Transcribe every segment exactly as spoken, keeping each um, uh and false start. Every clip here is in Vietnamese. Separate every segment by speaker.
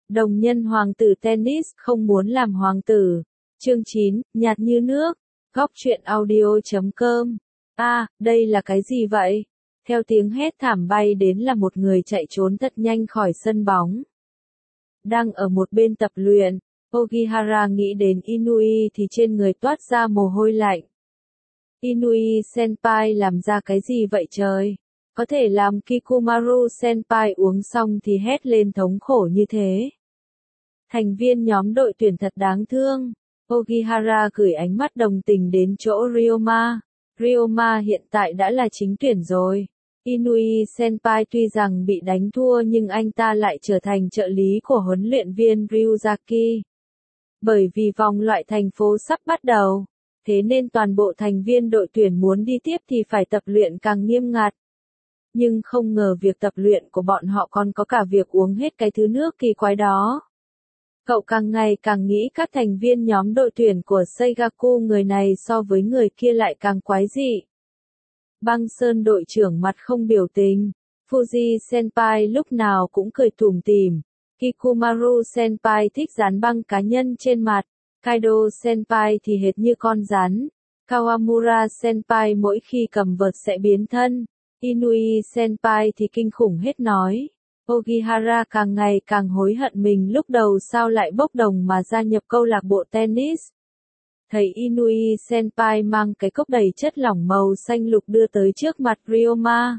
Speaker 1: Đồng nhân hoàng tử tennis không muốn làm hoàng tử. Chương chín, nhạt như nước. Góc truyện audio chấm com. A, đây là cái gì vậy? Theo tiếng hét thảm bay đến là một người chạy trốn thật nhanh khỏi sân bóng. Đang ở một bên tập luyện, Ogihara nghĩ đến Inui thì trên người toát ra mồ hôi lạnh. Inui senpai làm ra cái gì vậy trời? Có thể làm Kikumaru senpai uống xong thì hét lên thống khổ như thế. Thành viên nhóm đội tuyển thật đáng thương. Ogihara gửi ánh mắt đồng tình đến chỗ Ryoma. Ryoma hiện tại đã là chính tuyển rồi. Inui senpai tuy rằng bị đánh thua nhưng anh ta lại trở thành trợ lý của huấn luyện viên Ryuzaki. Bởi vì vòng loại thành phố sắp bắt đầu, thế nên toàn bộ thành viên đội tuyển muốn đi tiếp thì phải tập luyện càng nghiêm ngặt. Nhưng không ngờ việc tập luyện của bọn họ còn có cả việc uống hết cái thứ nước kỳ quái đó. Cậu càng ngày càng nghĩ các thành viên nhóm đội tuyển của Seigaku người này so với người kia lại càng quái dị. Băng Sơn đội trưởng mặt không biểu tình. Fuji senpai lúc nào cũng cười tủm tỉm. Kikumaru senpai thích dán băng cá nhân trên mặt. Kaido senpai thì hệt như con rắn. Kawamura senpai mỗi khi cầm vợt sẽ biến thân. Inui senpai thì kinh khủng hết nói. Ogihara càng ngày càng hối hận mình lúc đầu sao lại bốc đồng mà gia nhập câu lạc bộ tennis. Thấy Inui senpai mang cái cốc đầy chất lỏng màu xanh lục đưa tới trước mặt Ryoma.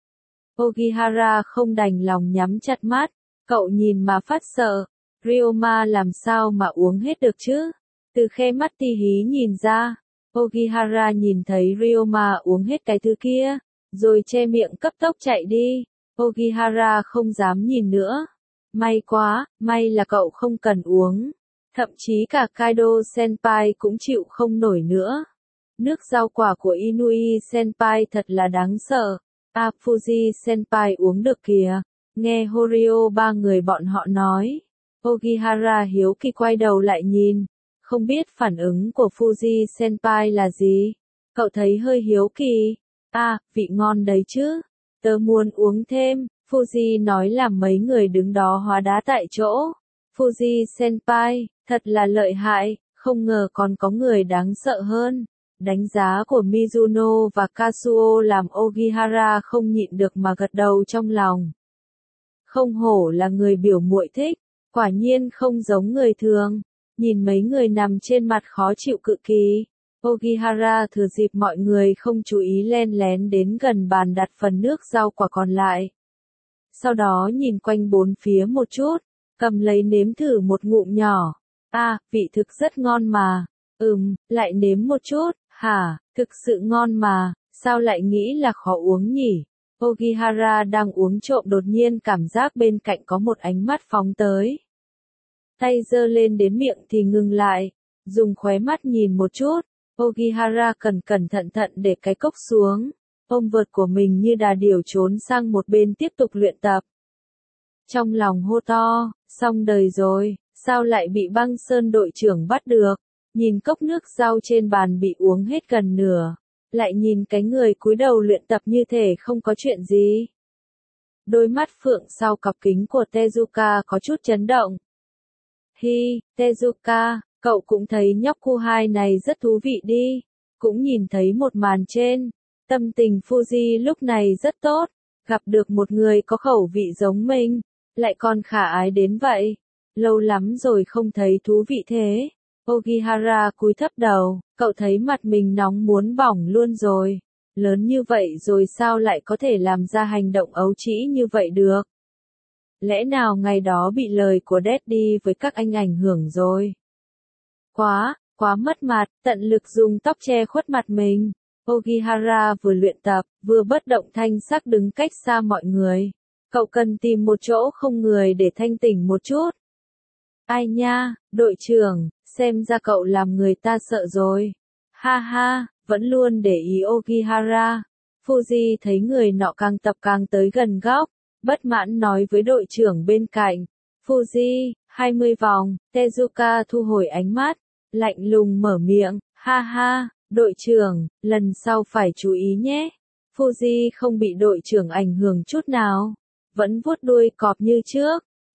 Speaker 1: Ogihara không đành lòng nhắm chặt mắt, cậu nhìn mà phát sợ. Ryoma làm sao mà uống hết được chứ? Từ khe mắt ti hí nhìn ra, Ogihara nhìn thấy Ryoma uống hết cái thứ kia, rồi che miệng cấp tốc chạy đi. Ogihara không dám nhìn nữa. May quá, may là cậu không cần uống. Thậm chí cả Kaido senpai cũng chịu không nổi nữa. Nước rau quả của Inui senpai thật là đáng sợ. À, Fuji senpai uống được kìa. Nghe Horio ba người bọn họ nói. Ogihara hiếu kỳ quay đầu lại nhìn. Không biết phản ứng của Fuji senpai là gì. Cậu thấy hơi hiếu kỳ. À, vị ngon đấy chứ. Tớ muốn uống thêm. Fuji nói làm mấy người đứng đó hóa đá tại chỗ. Fuji senpai, thật là lợi hại, không ngờ còn có người đáng sợ hơn. Đánh giá của Mizuno và Kazuo làm Ogihara không nhịn được mà gật đầu trong lòng. Không hổ là người biểu muội thích, quả nhiên không giống người thường. Nhìn mấy người nằm trên mặt khó chịu cự kỳ. Ogihara thừa dịp mọi người không chú ý len lén đến gần bàn đặt phần nước rau quả còn lại. Sau đó nhìn quanh bốn phía một chút, cầm lấy nếm thử một ngụm nhỏ. À, vị thực rất ngon mà. Ừm, lại nếm một chút, hả, thực sự ngon mà, sao lại nghĩ là khó uống nhỉ? Ogihara đang uống trộm đột nhiên cảm giác bên cạnh có một ánh mắt phóng tới. Tay giơ lên đến miệng thì ngừng lại, dùng khóe mắt nhìn một chút. Ogihara cẩn cẩn thận thận để cái cốc xuống, ôm vợt của mình như đà điểu trốn sang một bên tiếp tục luyện tập. Trong lòng hô to, xong đời rồi, sao lại bị Băng Sơn đội trưởng bắt được? Nhìn cốc nước rau trên bàn bị uống hết gần nửa, lại nhìn cái người cúi đầu luyện tập như thể không có chuyện gì. Đôi mắt phượng sau cặp kính của Tezuka có chút chấn động. Hi, Tezuka, cậu cũng thấy nhóc cu hai này rất thú vị đi, cũng nhìn thấy một màn trên. Tâm tình Fuji lúc này rất tốt, gặp được một người có khẩu vị giống mình, lại còn khả ái đến vậy. Lâu lắm rồi không thấy thú vị thế. Ogihara cúi thấp đầu, cậu thấy mặt mình nóng muốn bỏng luôn rồi. Lớn như vậy rồi sao lại có thể làm ra hành động ấu trĩ như vậy được? Lẽ nào ngày đó bị lời của Daddy với các anh ảnh hưởng rồi? Quá, quá mất mặt, tận lực dùng tóc che khuất mặt mình. Ogihara vừa luyện tập, vừa bất động thanh sắc đứng cách xa mọi người. Cậu cần tìm một chỗ không người để thanh tỉnh một chút. Ai nha, đội trưởng, xem ra cậu làm người ta sợ rồi. Ha ha, vẫn luôn để ý Ogihara. Fuji thấy người nọ càng tập càng tới gần góc, bất mãn nói với đội trưởng bên cạnh. Fuji, hai mươi vòng, Tezuka thu hồi ánh mắt, lạnh lùng mở miệng, ha ha, đội trưởng, lần sau phải chú ý nhé. Fuji không bị đội trưởng ảnh hưởng chút nào, vẫn vuốt đuôi cọp như trước.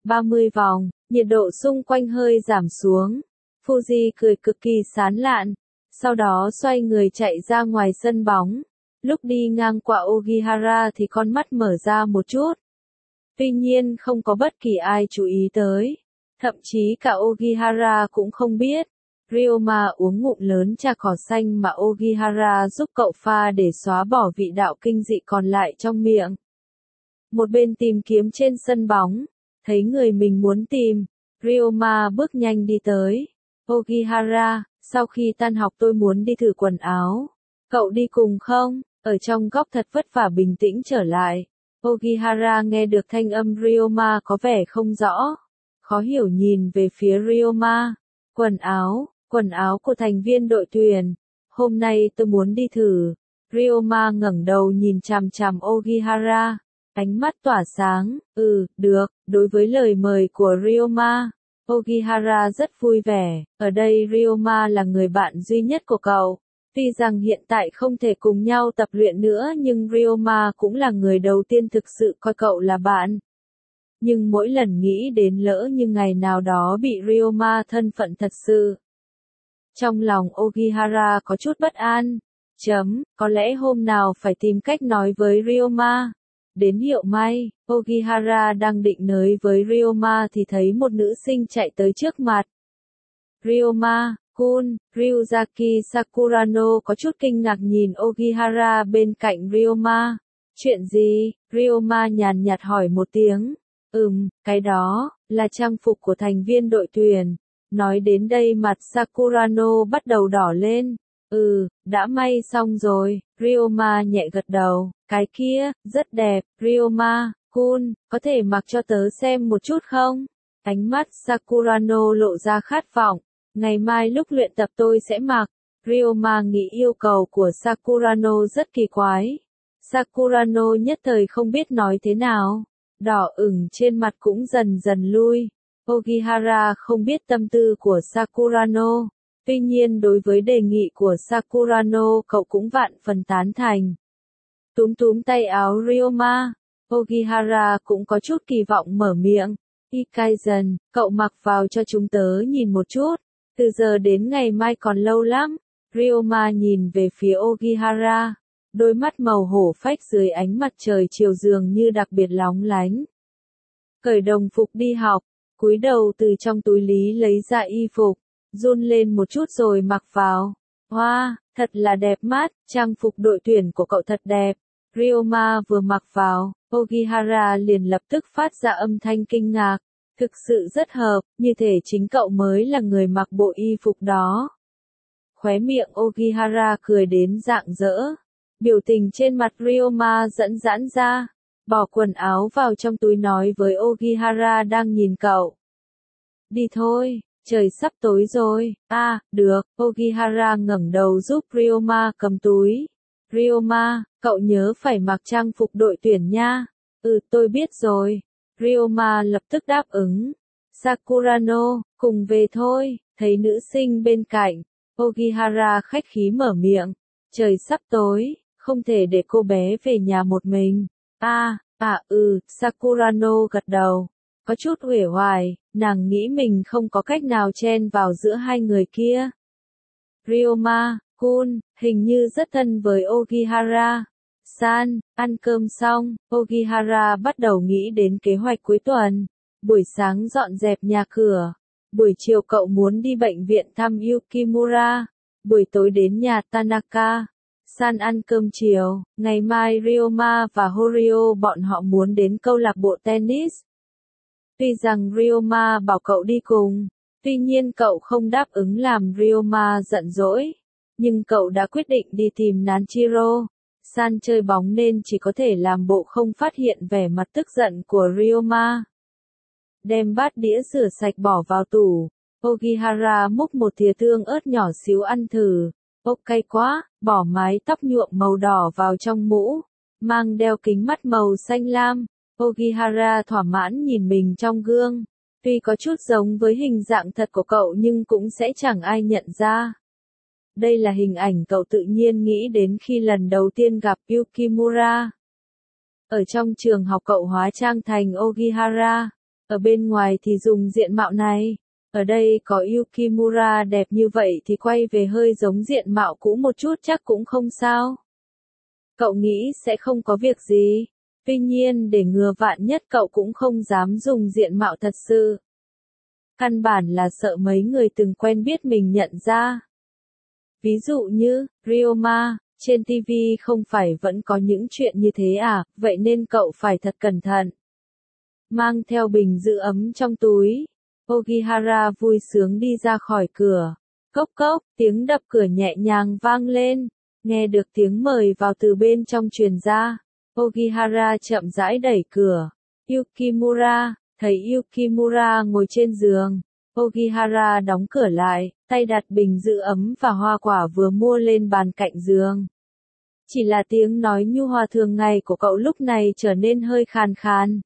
Speaker 1: ba mươi vòng, nhiệt độ xung quanh hơi giảm xuống. Fuji cười cực kỳ sán lạn, sau đó xoay người chạy ra ngoài sân bóng. Lúc đi ngang qua Ogihara thì con mắt mở ra một chút. Tuy nhiên không có bất kỳ ai chú ý tới. Thậm chí cả Ogihara cũng không biết. Ryoma uống ngụm lớn trà cỏ xanh mà Ogihara giúp cậu pha để xóa bỏ vị đạo kinh dị còn lại trong miệng. Một bên tìm kiếm trên sân bóng, thấy người mình muốn tìm, Ryoma bước nhanh đi tới. Ogihara, sau khi tan học tôi muốn đi thử quần áo. Cậu đi cùng không? Ở trong góc thật vất vả bình tĩnh trở lại. Ogihara nghe được thanh âm Ryoma có vẻ không rõ. Khó hiểu nhìn về phía Ryoma. Quần áo, quần áo của thành viên đội tuyển. Hôm nay tôi muốn đi thử. Ryoma ngẩng đầu nhìn chằm chằm Ogihara. Ánh mắt tỏa sáng. Ừ, được, đối với lời mời của Ryoma. Ogihara rất vui vẻ. Ở đây Ryoma là người bạn duy nhất của cậu. Tuy rằng hiện tại không thể cùng nhau tập luyện nữa nhưng Ryoma cũng là người đầu tiên thực sự coi cậu là bạn. Nhưng mỗi lần nghĩ đến lỡ như ngày nào đó bị Ryoma thân phận thật sự. Trong lòng Ogihara có chút bất an. Chấm, có lẽ hôm nào phải tìm cách nói với Ryoma. Đến hiệu may, Ogihara đang định nới với Ryoma thì thấy một nữ sinh chạy tới trước mặt. Ryoma, Kun, Ryuzaki Sakurano có chút kinh ngạc nhìn Ogihara bên cạnh Ryoma. Chuyện gì? Ryoma nhàn nhạt hỏi một tiếng. Ừm, cái đó, là trang phục của thành viên đội tuyển. Nói đến đây mặt Sakurano bắt đầu đỏ lên. Ừ, đã may xong rồi, Ryoma nhẹ gật đầu. Cái kia, rất đẹp, Ryoma, Kun, có thể mặc cho tớ xem một chút không? Ánh mắt Sakurano lộ ra khát vọng. Ngày mai lúc luyện tập tôi sẽ mặc. Ryoma nghĩ yêu cầu của Sakurano rất kỳ quái. Sakurano nhất thời không biết nói thế nào. Đỏ ửng trên mặt cũng dần dần lui. Ogihara không biết tâm tư của Sakurano. Tuy nhiên đối với đề nghị của Sakurano cậu cũng vạn phần tán thành. Túm túm tay áo Ryoma. Ogihara cũng có chút kỳ vọng mở miệng. Ikaizen, cậu mặc vào cho chúng tớ nhìn một chút. Từ giờ đến ngày mai còn lâu lắm. Ryoma nhìn về phía Ogihara. Đôi mắt màu hổ phách dưới ánh mặt trời chiều dường như đặc biệt lóng lánh. Cởi đồng phục đi học, cúi đầu từ trong túi lý lấy ra y phục, run lên một chút rồi mặc vào. Hoa, wow, thật là đẹp mắt, trang phục đội tuyển của cậu thật đẹp. Ryoma vừa mặc vào, Ogihara liền lập tức phát ra âm thanh kinh ngạc. Thực sự rất hợp, như thể chính cậu mới là người mặc bộ y phục đó. Khóe miệng Ogihara cười đến rạng rỡ. Biểu tình trên mặt Ryoma dẫn giãn ra. Bỏ quần áo vào trong túi nói với Ogihara đang nhìn cậu. Đi thôi, trời sắp tối rồi. À, được, Ogihara ngẩng đầu giúp Ryoma cầm túi. Ryoma, cậu nhớ phải mặc trang phục đội tuyển nha. Ừ, tôi biết rồi. Ryoma lập tức đáp ứng. Sakurano, cùng về thôi, thấy nữ sinh bên cạnh. Ogihara khách khí mở miệng. Trời sắp tối, không thể để cô bé về nhà một mình. À, à ừ, Sakurano gật đầu. Có chút uể oải, nàng nghĩ mình không có cách nào chen vào giữa hai người kia. Ryoma, Kun, hình như rất thân với Ogihara. San, ăn cơm xong, Ogihara bắt đầu nghĩ đến kế hoạch cuối tuần. Buổi sáng dọn dẹp nhà cửa. Buổi chiều cậu muốn đi bệnh viện thăm Yukimura. Buổi tối đến nhà Tanaka. San ăn cơm chiều. Ngày mai Ryoma và Horio bọn họ muốn đến câu lạc bộ tennis. Tuy rằng Ryoma bảo cậu đi cùng, tuy nhiên cậu không đáp ứng làm Ryoma giận dỗi. Nhưng cậu đã quyết định đi tìm Nanchiro. San chơi bóng nên chỉ có thể làm bộ không phát hiện vẻ mặt tức giận của Ryoma. Đem bát đĩa rửa sạch bỏ vào tủ. Ogihara múc một thìa tương ớt nhỏ xíu ăn thử. Ốc cay quá, bỏ mái tóc nhuộm màu đỏ vào trong mũ. Mang đeo kính mắt màu xanh lam. Ogihara thỏa mãn nhìn mình trong gương. Tuy có chút giống với hình dạng thật của cậu nhưng cũng sẽ chẳng ai nhận ra. Đây là hình ảnh cậu tự nhiên nghĩ đến khi lần đầu tiên gặp Yukimura. Ở trong trường học cậu hóa trang thành Ogihara. Ở bên ngoài thì dùng diện mạo này. Ở đây có Yukimura đẹp như vậy thì quay về hơi giống diện mạo cũ một chút chắc cũng không sao. Cậu nghĩ sẽ không có việc gì. Tuy nhiên để ngừa vạn nhất cậu cũng không dám dùng diện mạo thật sự. Căn bản là sợ mấy người từng quen biết mình nhận ra. Ví dụ như, Ryoma, trên ti vi không phải vẫn có những chuyện như thế à, vậy nên cậu phải thật cẩn thận. Mang theo bình giữ ấm trong túi. Ogihara vui sướng đi ra khỏi cửa. Cốc cốc, tiếng đập cửa nhẹ nhàng vang lên. Nghe được tiếng mời vào từ bên trong truyền ra. Ogihara chậm rãi đẩy cửa. Yukimura, thấy Yukimura ngồi trên giường. Ogihara đóng cửa lại, tay đặt bình giữ ấm và hoa quả vừa mua lên bàn cạnh giường. Chỉ là tiếng nói nhu hòa thường ngày của cậu lúc này trở nên hơi khàn khàn.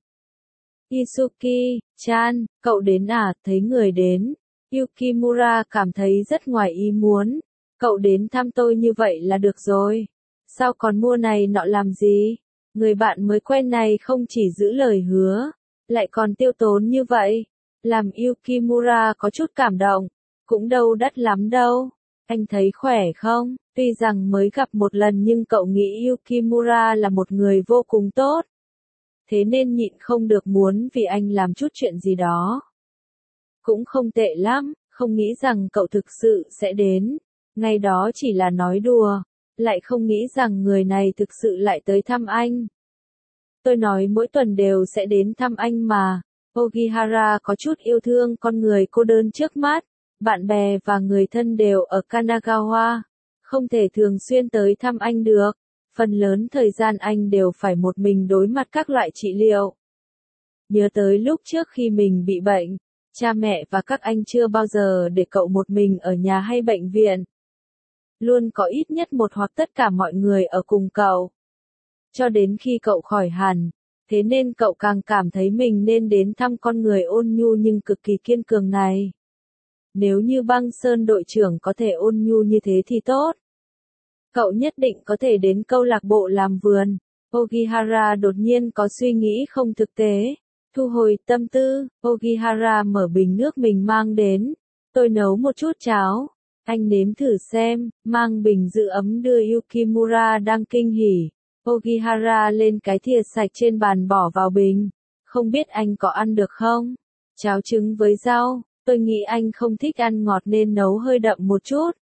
Speaker 1: Isuki-chan, cậu đến à, thấy người đến. Yukimura cảm thấy rất ngoài ý muốn. Cậu đến thăm tôi như vậy là được rồi. Sao còn mua này nọ làm gì? Người bạn mới quen này không chỉ giữ lời hứa, lại còn tiêu tốn như vậy. Làm Yukimura có chút cảm động. Cũng đâu đắt lắm đâu. Anh thấy khỏe không? Tuy rằng mới gặp một lần nhưng cậu nghĩ Yukimura là một người vô cùng tốt. Thế nên nhịn không được muốn vì anh làm chút chuyện gì đó. Cũng không tệ lắm, không nghĩ rằng cậu thực sự sẽ đến. Ngày đó chỉ là nói đùa, lại không nghĩ rằng người này thực sự lại tới thăm anh. Tôi nói mỗi tuần đều sẽ đến thăm anh mà. Ogihara có chút yêu thương con người cô đơn trước mắt. Bạn bè và người thân đều ở Kanagawa. Không thể thường xuyên tới thăm anh được. Phần lớn thời gian anh đều phải một mình đối mặt các loại trị liệu. Nhớ tới lúc trước khi mình bị bệnh, cha mẹ và các anh chưa bao giờ để cậu một mình ở nhà hay bệnh viện. Luôn có ít nhất một hoặc tất cả mọi người ở cùng cậu. Cho đến khi cậu khỏi hẳn, thế nên cậu càng cảm thấy mình nên đến thăm con người ôn nhu nhưng cực kỳ kiên cường này. Nếu như Băng Sơn đội trưởng có thể ôn nhu như thế thì tốt. Cậu nhất định có thể đến câu lạc bộ làm vườn. Ogihara đột nhiên có suy nghĩ không thực tế. Thu hồi tâm tư, Ogihara mở bình nước mình mang đến. Tôi nấu một chút cháo. Anh nếm thử xem, mang bình giữ ấm đưa Yukimura đang kinh hỉ. Ogihara lên cái thìa sạch trên bàn bỏ vào bình. Không biết anh có ăn được không? Cháo trứng với rau, tôi nghĩ anh không thích ăn ngọt nên nấu hơi đậm một chút.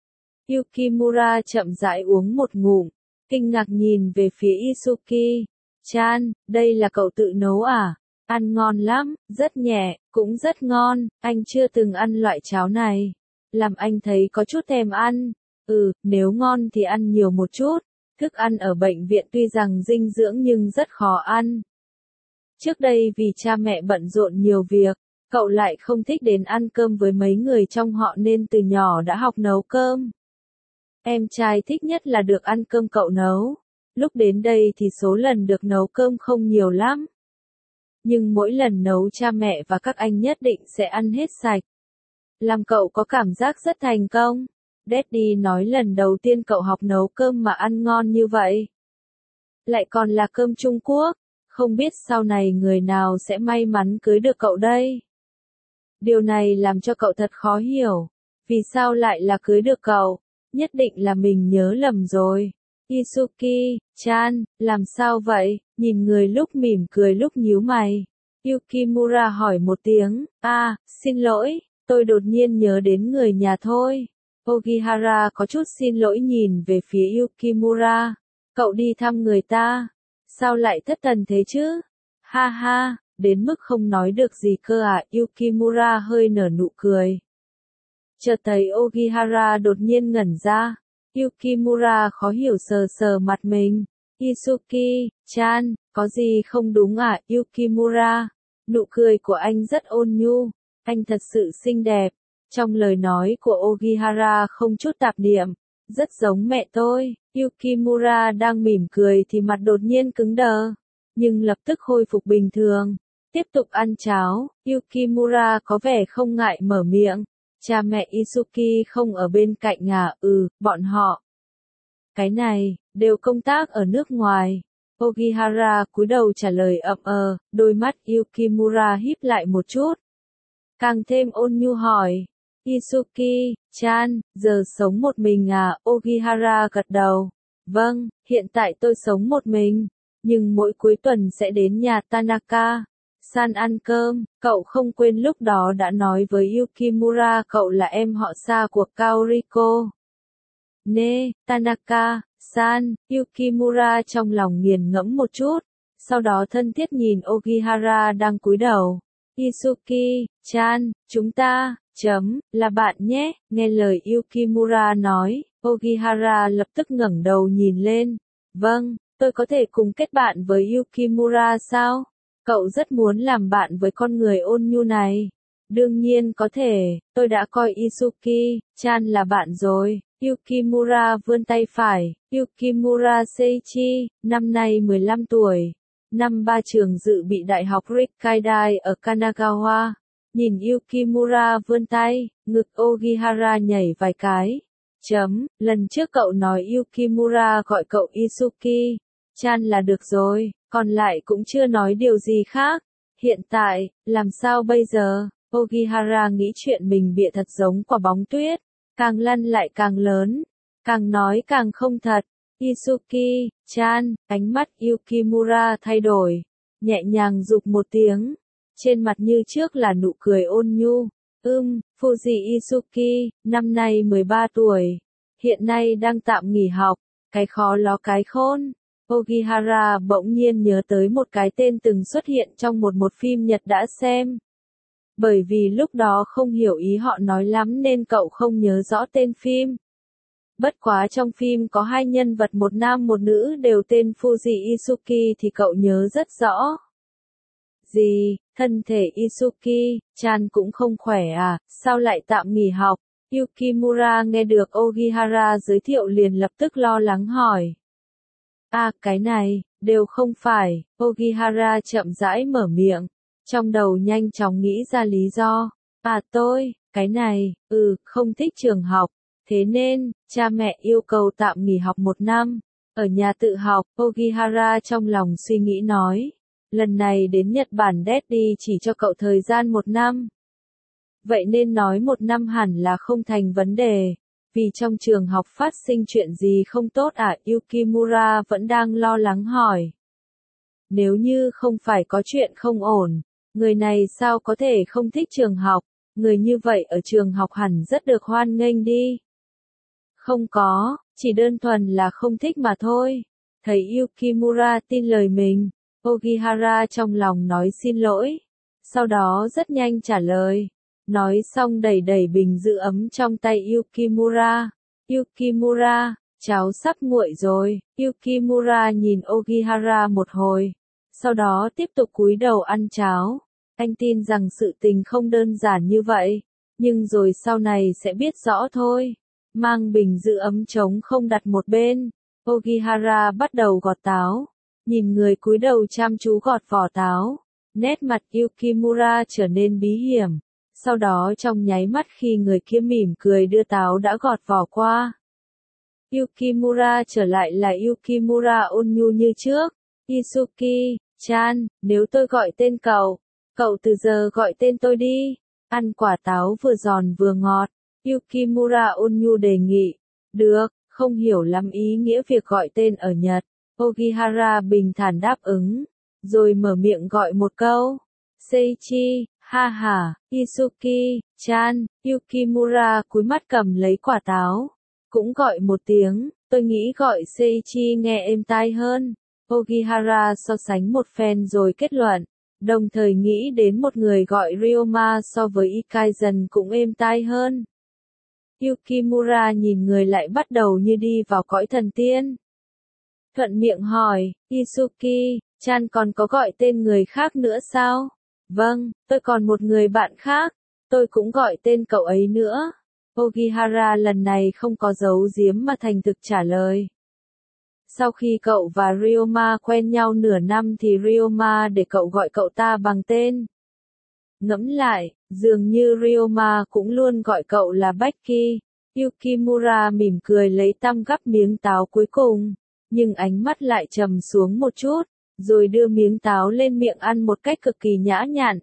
Speaker 1: Yukimura chậm rãi uống một ngụm, kinh ngạc nhìn về phía Isuki-chan, đây là cậu tự nấu à? Ăn ngon lắm, rất nhẹ, cũng rất ngon, anh chưa từng ăn loại cháo này. Làm anh thấy có chút thèm ăn. Ừ, nếu ngon thì ăn nhiều một chút. Thức ăn ở bệnh viện tuy rằng dinh dưỡng nhưng rất khó ăn. Trước đây vì cha mẹ bận rộn nhiều việc, cậu lại không thích đến ăn cơm với mấy người trong họ nên từ nhỏ đã học nấu cơm. Em trai thích nhất là được ăn cơm cậu nấu. Lúc đến đây thì số lần được nấu cơm không nhiều lắm. Nhưng mỗi lần nấu cha mẹ và các anh nhất định sẽ ăn hết sạch. Làm cậu có cảm giác rất thành công. Daddy nói lần đầu tiên cậu học nấu cơm mà ăn ngon như vậy. Lại còn là cơm Trung Quốc. Không biết sau này người nào sẽ may mắn cưới được cậu đây. Điều này làm cho cậu thật khó hiểu. Vì sao lại là cưới được cậu? Nhất định là mình nhớ lầm rồi. Isuki-chan, làm sao vậy? Nhìn người lúc mỉm cười lúc nhíu mày. Yukimura hỏi một tiếng. À, xin lỗi, tôi đột nhiên nhớ đến người nhà thôi. Ogihara có chút xin lỗi nhìn về phía Yukimura. Cậu đi thăm người ta. Sao lại thất thần thế chứ? Ha ha, đến mức không nói được gì cơ à? Yukimura hơi nở nụ cười. Chợt thấy Ogihara đột nhiên ngẩn ra. Yukimura khó hiểu sờ sờ mặt mình. Isuki-chan, có gì không đúng à? Yukimura, nụ cười của anh rất ôn nhu. Anh thật sự xinh đẹp. Trong lời nói của Ogihara không chút tạp niệm. Rất giống mẹ tôi. Yukimura đang mỉm cười thì mặt đột nhiên cứng đờ. Nhưng lập tức khôi phục bình thường. Tiếp tục ăn cháo. Yukimura có vẻ không ngại mở miệng. Cha mẹ Isuki không ở bên cạnh à? Ừ, bọn họ. Cái này, đều công tác ở nước ngoài. Ogihara cúi đầu trả lời ậm ờ, đôi mắt Yukimura híp lại một chút. Càng thêm ôn nhu hỏi. Isuki-chan, giờ sống một mình à? Ogihara gật đầu. Vâng, hiện tại tôi sống một mình, nhưng mỗi cuối tuần sẽ đến nhà Tanaka san ăn cơm. Cậu không quên lúc đó đã nói với Yukimura cậu là em họ xa của Kaoriko. Nè, Tanaka san, Yukimura trong lòng nghiền ngẫm một chút, sau đó thân thiết nhìn Ogihara đang cúi đầu. Isuki-chan, chúng ta, chấm, là bạn nhé, nghe lời Yukimura nói, Ogihara lập tức ngẩng đầu nhìn lên. Vâng, tôi có thể cùng kết bạn với Yukimura sao? Cậu rất muốn làm bạn với con người ôn nhu này. Đương nhiên có thể, tôi đã coi Isuki-chan là bạn rồi. Yukimura vươn tay phải. Yukimura Seiichi, năm nay mười lăm tuổi. Năm ba trường dự bị Đại học Rikkaidai ở Kanagawa. Nhìn Yukimura vươn tay, ngực Ogihara nhảy vài cái. Chấm, lần trước cậu nói Yukimura gọi cậu Isuki-chan là được rồi, còn lại cũng chưa nói điều gì khác. Hiện tại, làm sao bây giờ? Ogihara nghĩ chuyện mình bịa thật giống quả bóng tuyết, càng lăn lại càng lớn, càng nói càng không thật. Isuki-chan, ánh mắt Yukimura thay đổi, nhẹ nhàng giục một tiếng, trên mặt như trước là nụ cười ôn nhu. Ưm, Fuji Isuki, năm nay mười ba tuổi, hiện nay đang tạm nghỉ học, cái khó ló cái khôn. Ogihara bỗng nhiên nhớ tới một cái tên từng xuất hiện trong một một phim Nhật đã xem. Bởi vì lúc đó không hiểu ý họ nói lắm nên cậu không nhớ rõ tên phim. Bất quá trong phim có hai nhân vật một nam một nữ đều tên Fuji Isuki thì cậu nhớ rất rõ. Gì, thân thể Isuki-chan cũng không khỏe à, sao lại tạm nghỉ học? Yukimura nghe được Ogihara giới thiệu liền lập tức lo lắng hỏi. À, cái này, đều không phải, Ogihara chậm rãi mở miệng, trong đầu nhanh chóng nghĩ ra lý do. À tôi, cái này, ừ, không thích trường học, thế nên, cha mẹ yêu cầu tạm nghỉ học một năm, ở nhà tự học. Ogihara trong lòng suy nghĩ nói. Lần này đến Nhật Bản Daddy chỉ cho cậu thời gian một năm. Vậy nên nói một năm hẳn là không thành vấn đề. Vì trong trường học phát sinh chuyện gì không tốt à? Yukimura vẫn đang lo lắng hỏi. Nếu như không phải có chuyện không ổn, người này sao có thể không thích trường học, người như vậy ở trường học hẳn rất được hoan nghênh đi. Không có, chỉ đơn thuần là không thích mà thôi. Thấy Yukimura tin lời mình, Ogihara trong lòng nói xin lỗi, sau đó rất nhanh trả lời. Nói xong đẩy đẩy bình giữ ấm trong tay Yukimura. Yukimura, cháo sắp nguội rồi. Yukimura nhìn Ogihara một hồi, sau đó tiếp tục cúi đầu ăn cháo. Anh tin rằng sự tình không đơn giản như vậy, nhưng rồi sau này sẽ biết rõ thôi. Mang bình giữ ấm trống không đặt một bên, Ogihara bắt đầu gọt táo. Nhìn người cúi đầu chăm chú gọt vỏ táo, nét mặt Yukimura trở nên bí hiểm. Sau đó trong nháy mắt khi người kia mỉm cười đưa táo đã gọt vỏ qua, Yukimura trở lại là Yukimura ôn nhu như trước. Isuki-chan, nếu tôi gọi tên cậu, cậu từ giờ gọi tên tôi đi. Ăn quả táo vừa giòn vừa ngọt, Yukimura ôn nhu đề nghị. Được, không hiểu lắm ý nghĩa việc gọi tên ở Nhật. Ogihara bình thản đáp ứng, rồi mở miệng gọi một câu. Seiichi, ha ha, Isuki-chan. Yukimura cúi mắt cầm lấy quả táo, cũng gọi một tiếng. Tôi nghĩ gọi Seiichi nghe êm tai hơn. Ogihara so sánh một phen rồi kết luận, đồng thời nghĩ đến một người gọi Ryoma so với Ikaizan cũng êm tai hơn. Yukimura nhìn người lại bắt đầu như đi vào cõi thần tiên. Thuận miệng hỏi, Isuki-chan còn có gọi tên người khác nữa sao? Vâng, tôi còn một người bạn khác, tôi cũng gọi tên cậu ấy nữa. Ogihara lần này không có giấu giếm mà thành thực trả lời. Sau khi cậu và Ryoma quen nhau nửa năm thì Ryoma để cậu gọi cậu ta bằng tên. Ngẫm lại, dường như Ryoma cũng luôn gọi cậu là Becky. Yukimura mỉm cười lấy tăm gắp miếng táo cuối cùng. nhưng ánh mắt lại trầm xuống một chút, rồi đưa miếng táo lên miệng ăn một cách cực kỳ nhã nhặn.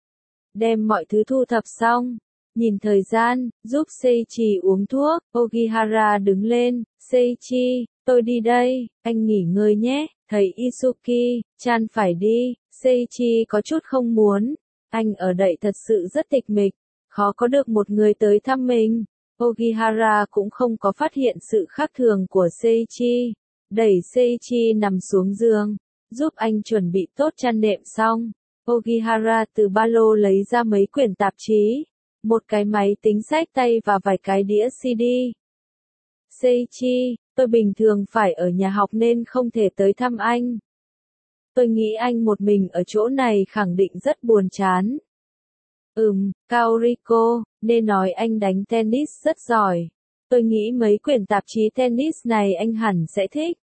Speaker 1: Đem mọi thứ thu thập xong, nhìn thời gian, giúp Seiichi uống thuốc, Ogihara đứng lên, Seiichi, tôi đi đây, anh nghỉ ngơi nhé, thầy Isuki, chan phải đi, Seiichi có chút không muốn, anh ở đây thật sự rất tịch mịch, khó có được một người tới thăm mình. Ogihara cũng không có phát hiện sự khác thường của Seiichi, đẩy Seiichi nằm xuống giường, giúp anh chuẩn bị tốt chăn nệm xong. Ogihara từ ba lô lấy ra mấy quyển tạp chí, một cái máy tính xách tay và vài cái đĩa xê đê. Seiichi, tôi bình thường phải ở nhà học nên không thể tới thăm anh. Tôi nghĩ anh một mình ở chỗ này khẳng định rất buồn chán. Ừm, Kaoriko, nên nói anh đánh tennis rất giỏi. Tôi nghĩ mấy quyển tạp chí tennis này anh hẳn sẽ thích.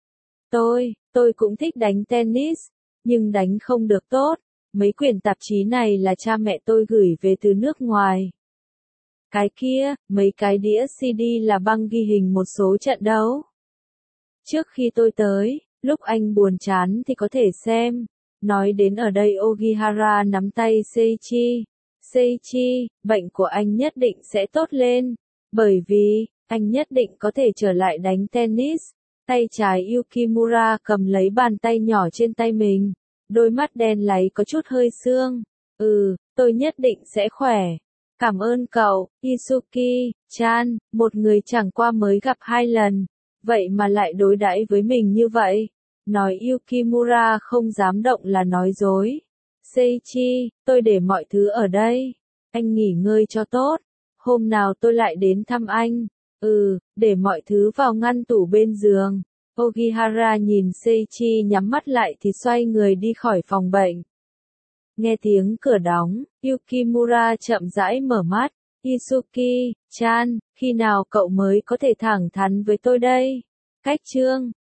Speaker 1: Tôi, tôi cũng thích đánh tennis, nhưng đánh không được tốt. Mấy quyển tạp chí này là cha mẹ tôi gửi về từ nước ngoài. Cái kia, mấy cái đĩa xê đê là băng ghi hình một số trận đấu. Trước khi tôi tới, lúc anh buồn chán thì có thể xem. Nói đến ở đây Ogihara nắm tay Seiichi. Seiichi, bệnh của anh nhất định sẽ tốt lên. Bởi vì, anh nhất định có thể trở lại đánh tennis. Tay trái Yukimura cầm lấy bàn tay nhỏ trên tay mình. Đôi mắt đen láy có chút hơi sương. Ừ, tôi nhất định sẽ khỏe. Cảm ơn cậu, Isuki-chan, một người chẳng qua mới gặp hai lần. Vậy mà lại đối đãi với mình như vậy. Nói Yukimura không dám động là nói dối. Seiichi, tôi để mọi thứ ở đây. Anh nghỉ ngơi cho tốt. Hôm nào tôi lại đến thăm anh. Ừ, để mọi thứ vào ngăn tủ bên giường. Ogihara nhìn Seiichi nhắm mắt lại thì xoay người đi khỏi phòng bệnh. Nghe tiếng cửa đóng, Yukimura chậm rãi mở mắt. Isuki-chan, khi nào cậu mới có thể thẳng thắn với tôi đây? Cách chương